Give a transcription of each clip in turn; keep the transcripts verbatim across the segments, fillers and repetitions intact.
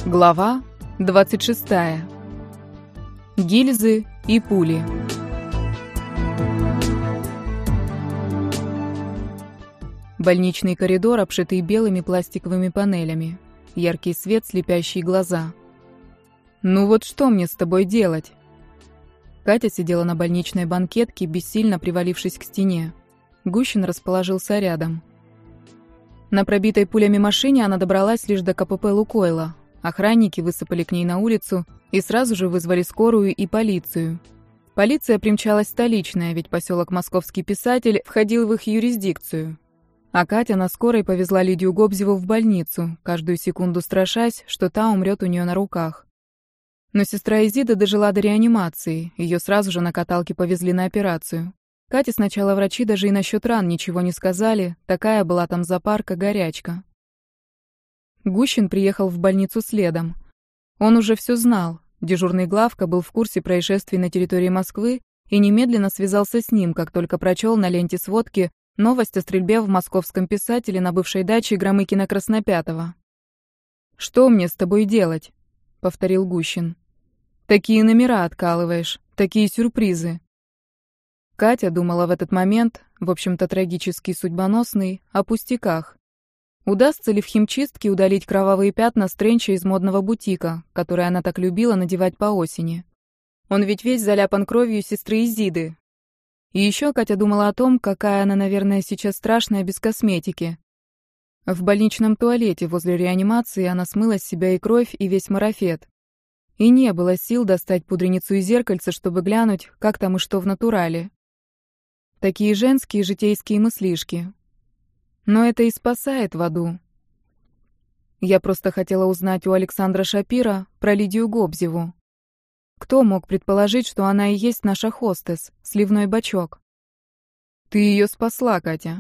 Глава двадцать шестая. Гильзы и пули. Больничный коридор, обшитый белыми пластиковыми панелями. Яркий свет, слепящие глаза. «Ну вот что мне с тобой делать?» Катя сидела на больничной банкетке, бессильно привалившись к стене. Гущин расположился рядом. На пробитой пулями машине она добралась лишь до ка пэ пэ «Лукойла». Охранники высыпали к ней на улицу и сразу же вызвали скорую и полицию. Полиция примчалась столичная, ведь поселок Московский Писатель входил в их юрисдикцию. А Катя на скорой повезла Лидию Гобзеву в больницу, каждую секунду страшась, что та умрет у нее на руках. Но сестра Изида дожила до реанимации, ее сразу же на каталке повезли на операцию. Кате сначала врачи даже и насчет ран ничего не сказали, такая была там запарка, горячка. Гущин приехал в больницу следом. Он уже все знал, дежурный главка был в курсе происшествий на территории Москвы и немедленно связался с ним, как только прочел на ленте сводки новость о стрельбе в Московском Писателе на бывшей даче Громыкина-Краснопятова. «Что мне с тобой делать?» — повторил Гущин. «Такие номера откалываешь, такие сюрпризы». Катя думала в этот момент, в общем-то трагический, судьбоносный, о пустяках. Удастся ли в химчистке удалить кровавые пятна с тренча из модного бутика, который она так любила надевать по осени? Он ведь весь заляпан кровью сестры Изиды. И еще Катя думала о том, какая она, наверное, сейчас страшная без косметики. В больничном туалете возле реанимации она смыла с себя и кровь, и весь марафет. И не было сил достать пудреницу и зеркальце, чтобы глянуть, как там и что в натурале. Такие женские житейские мыслишки. Но это и спасает в аду. Я просто хотела узнать у Александра Шапира про Лидию Гобзеву. Кто мог предположить, что она и есть наша хостес, сливной бачок? Ты ее спасла, Катя.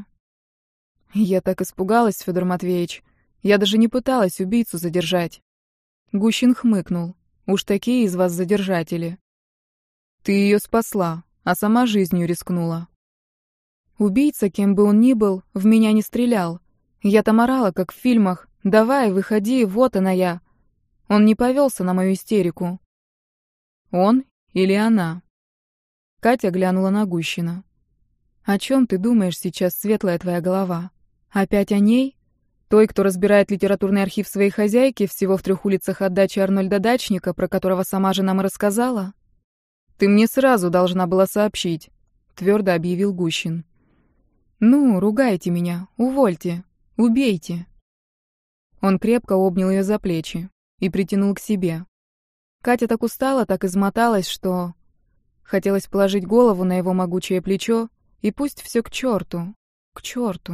Я так испугалась, Федор Матвеевич. Я даже не пыталась убийцу задержать. Гущин хмыкнул. Уж такие из вас задержатели. Ты ее спасла, а сама жизнью рискнула. Убийца, кем бы он ни был, в меня не стрелял. Я там орала, как в фильмах. «Давай, выходи, вот она я». Он не повелся на мою истерику. Он или она? Катя глянула на Гущина. О чем ты думаешь сейчас, светлая твоя голова? Опять о ней? Той, кто разбирает литературный архив своей хозяйки всего в трех улицах от дачи Арнольда Дачника, про которого сама же нам и рассказала? Ты мне сразу должна была сообщить, твердо объявил Гущин. «Ну, ругайте меня, увольте, убейте». Он крепко обнял ее за плечи и притянул к себе. Катя так устала, так измоталась, что... Хотелось положить голову на его могучее плечо, и пусть все к черту, к черту.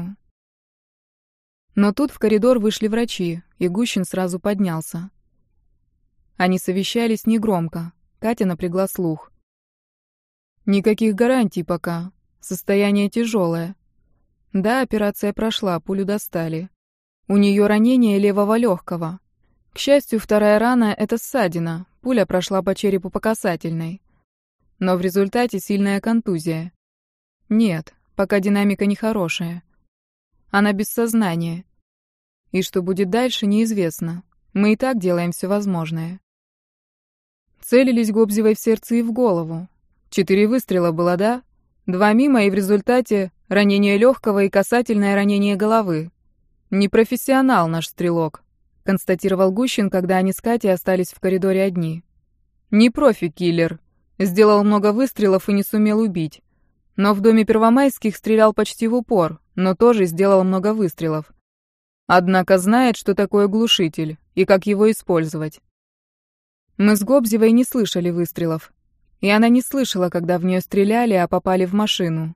Но тут в коридор вышли врачи, и Гущин сразу поднялся. Они совещались негромко, Катя напрягла слух. «Никаких гарантий пока, состояние тяжелое. Да, операция прошла, пулю достали. У нее ранение левого легкого. К счастью, вторая рана — это ссадина, пуля прошла по черепу по касательной. Но в результате сильная контузия. Нет, пока динамика нехорошая. Она без сознания. И что будет дальше, неизвестно. Мы и так делаем все возможное». Целились Гобзевой в сердце и в голову. Четыре выстрела было, да? Два мимо, и в результате ранение легкого и касательное ранение головы. Непрофессионал наш стрелок, констатировал Гущин, когда они с Катей остались в коридоре одни. Не профи-киллер. Сделал много выстрелов и не сумел убить. Но в доме Первомайских стрелял почти в упор, но тоже сделал много выстрелов. Однако знает, что такое глушитель и как его использовать. Мы с Гобзевой не слышали выстрелов. И она не слышала, когда в нее стреляли, а попали в машину.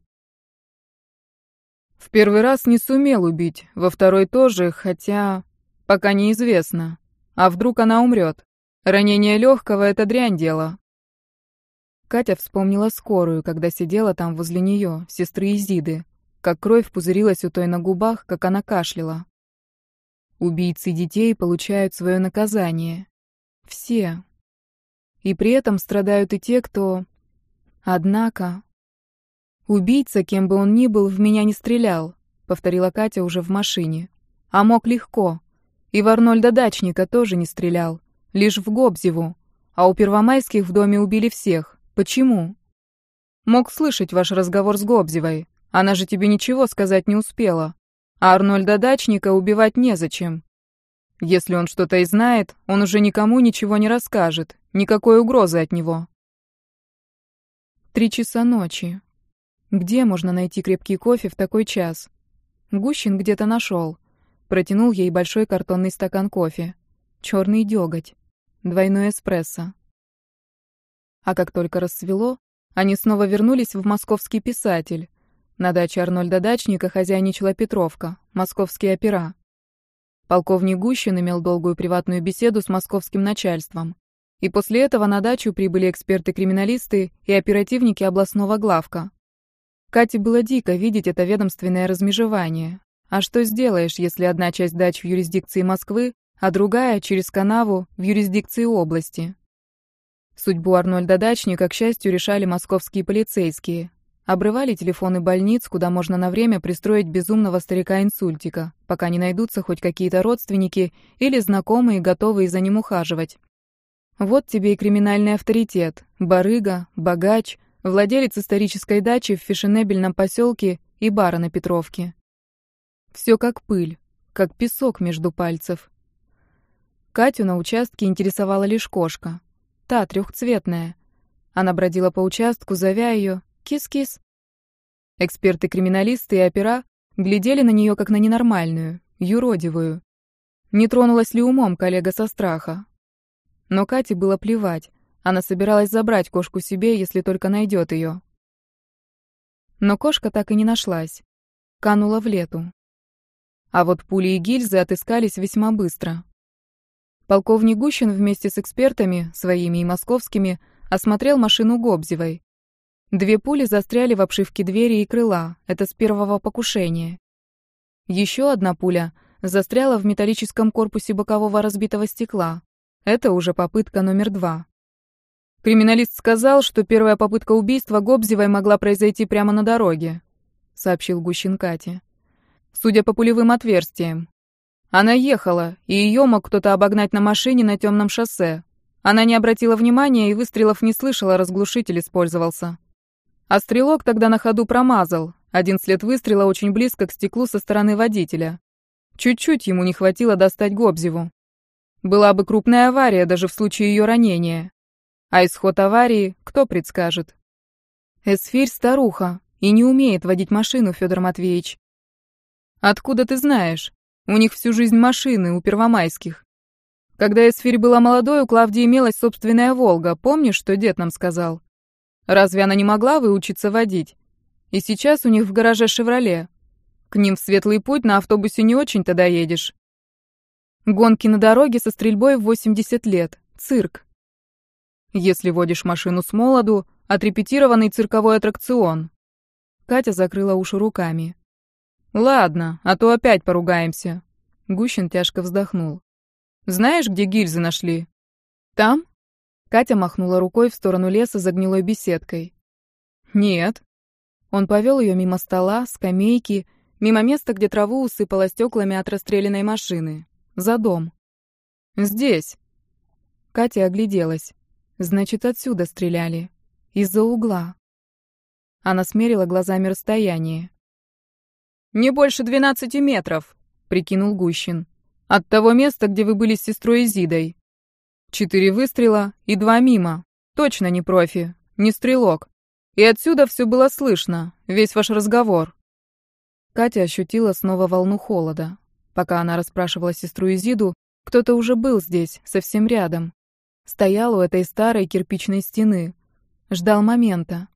В первый раз не сумел убить, во второй тоже, хотя... Пока неизвестно. А вдруг она умрет? Ранение легкого — это дрянь дело. Катя вспомнила скорую, когда сидела там возле нее, сестры Изиды, как кровь пузырилась у той на губах, как она кашляла. Убийцы детей получают свое наказание. Все. И при этом страдают и те, кто... Однако... «Убийца, кем бы он ни был, в меня не стрелял», — повторила Катя уже в машине. «А мог легко. И в Арнольда Дачника тоже не стрелял. Лишь в Гобзеву. А у Первомайских в доме убили всех. Почему? Мог слышать ваш разговор с Гобзевой. Она же тебе ничего сказать не успела. А Арнольда Дачника убивать незачем. Если он что-то и знает, он уже никому ничего не расскажет. Никакой угрозы от него. Три часа ночи. Где можно найти крепкий кофе в такой час? Гущин где-то нашел. Протянул ей большой картонный стакан кофе. Черный деготь. Двойной эспрессо. А как только рассвело, они снова вернулись в «Московский писатель». На даче Арнольда Дачника хозяйничала Петровка, московские опера. Полковник Гущин имел долгую приватную беседу с московским начальством. И после этого на дачу прибыли эксперты-криминалисты и оперативники областного главка. Кате было дико видеть это ведомственное размежевание. А что сделаешь, если одна часть дач в юрисдикции Москвы, а другая, через канаву, в юрисдикции области? Судьбу Арнольда Дачника, к счастью, решали московские полицейские. Обрывали телефоны больниц, куда можно на время пристроить безумного старика-инсультика, пока не найдутся хоть какие-то родственники или знакомые, готовые за ним ухаживать. Вот тебе и криминальный авторитет, барыга, богач, владелец исторической дачи в фешенебельном поселке и бара на Петровке. Все как пыль, как песок между пальцев. Катю на участке интересовала лишь кошка. Та, трехцветная. Она бродила по участку, зовя ее «Кис-кис». Эксперты-криминалисты и опера глядели на нее как на ненормальную, юродивую. Не тронулась ли умом коллега со страха? Но Кате было плевать. Она собиралась забрать кошку себе, если только найдет ее. Но кошка так и не нашлась. Канула в лету. А вот пули и гильзы отыскались весьма быстро. Полковник Гущин вместе с экспертами, своими и московскими, осмотрел машину Гобзевой. Две пули застряли в обшивке двери и крыла, это с первого покушения. Еще одна пуля застряла в металлическом корпусе бокового разбитого стекла. Это уже попытка номер два. Криминалист сказал, что первая попытка убийства Гобзевой могла произойти прямо на дороге, сообщил Гущин Кате. Судя по пулевым отверстиям. Она ехала, и ее мог кто-то обогнать на машине на темном шоссе. Она не обратила внимания и выстрелов не слышала, разглушитель использовался. А стрелок тогда на ходу промазал. Один след выстрела очень близко к стеклу со стороны водителя. Чуть-чуть ему не хватило достать Гобзеву. Была бы крупная авария даже в случае ее ранения. А исход аварии кто предскажет? Эсфирь старуха и не умеет водить машину, Федор Матвеевич. Откуда ты знаешь? У них всю жизнь машины, у Первомайских. Когда Эсфирь была молодой, у Клавдии имелась собственная «Волга», помнишь, что дед нам сказал? Разве она не могла выучиться водить? И сейчас у них в гараже «Шевроле». К ним в Светлый путь на автобусе не очень-то доедешь. Гонки на дороге со стрельбой в восемьдесят лет. Цирк. Если водишь машину с молоду, отрепетированный цирковой аттракцион. Катя закрыла уши руками. Ладно, а то опять поругаемся. Гущин тяжко вздохнул. Знаешь, где гильзы нашли? Там? Катя махнула рукой в сторону леса за гнилой беседкой. Нет. Он повел ее мимо стола, скамейки, мимо места, где траву усыпало стеклами от расстрелянной машины. За дом. Здесь. Катя огляделась. Значит, отсюда стреляли. Из-за угла. Она смерила глазами расстояние. «Не больше двенадцати метров», — прикинул Гущин. «От того места, где вы были с сестрой Изидой. Четыре выстрела и два мимо. Точно не профи, не стрелок. И отсюда все было слышно, весь ваш разговор». Катя ощутила снова волну холода. Пока она расспрашивала сестру Изиду, кто-то уже был здесь, совсем рядом. Стоял у этой старой кирпичной стены. Ждал момента.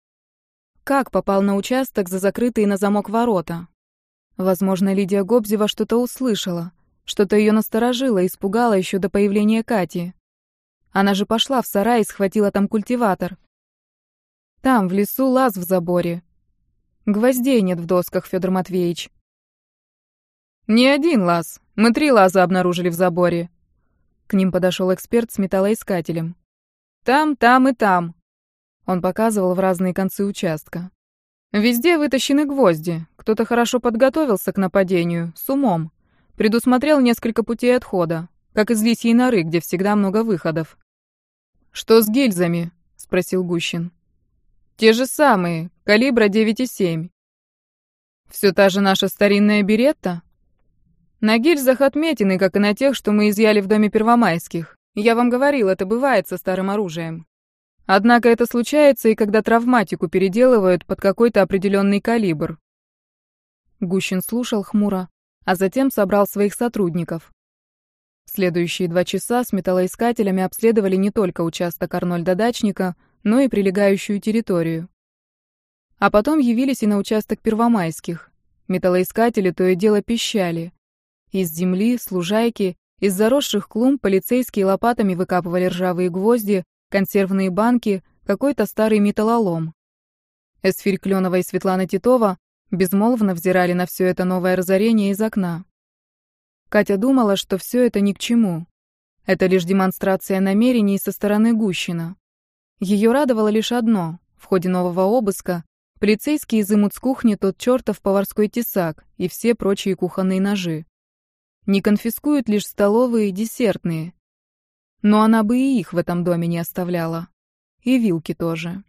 Как попал на участок за закрытые на замок ворота? Возможно, Лидия Гобзева что-то услышала. Что-то ее насторожило и испугало еще до появления Кати. Она же пошла в сарай и схватила там культиватор. Там, в лесу, лаз в заборе. Гвоздей нет в досках, Федор Матвеевич. Не один лаз. Мы три лаза обнаружили в заборе. К ним подошел эксперт с металлоискателем. Там, там и там. Он показывал в разные концы участка. Везде вытащены гвозди. Кто-то хорошо подготовился к нападению, с умом. Предусмотрел несколько путей отхода. как из лисьей норы, где всегда много выходов. «Что с гильзами?» — спросил Гущин. «Те же самые, калибра девять и семь». «Все та же наша старинная беретта?» «На гильзах отметины, как и на тех, что мы изъяли в доме Первомайских. Я вам говорил, это бывает со старым оружием. Однако это случается и когда травматику переделывают под какой-то определенный калибр». Гущин слушал хмуро, а затем собрал своих сотрудников. В следующие два часа с металлоискателями обследовали не только участок Арнольда Дачника, но и прилегающую территорию. А потом явились и на участок Первомайских. Металлоискатели то и дело пищали. Из земли, с лужайки, из заросших клумб полицейские лопатами выкапывали ржавые гвозди, консервные банки, какой-то старый металлолом. Эсфирь Клёнова и Светлана Титова безмолвно взирали на все это новое разорение из окна. Катя думала, что все это ни к чему. Это лишь демонстрация намерений со стороны Гущина. Ее радовало лишь одно: в ходе нового обыска полицейские изымут с кухни тот чертов поварской тесак и все прочие кухонные ножи. Не конфискуют лишь столовые и десертные. Но она бы и их в этом доме не оставляла. И вилки тоже.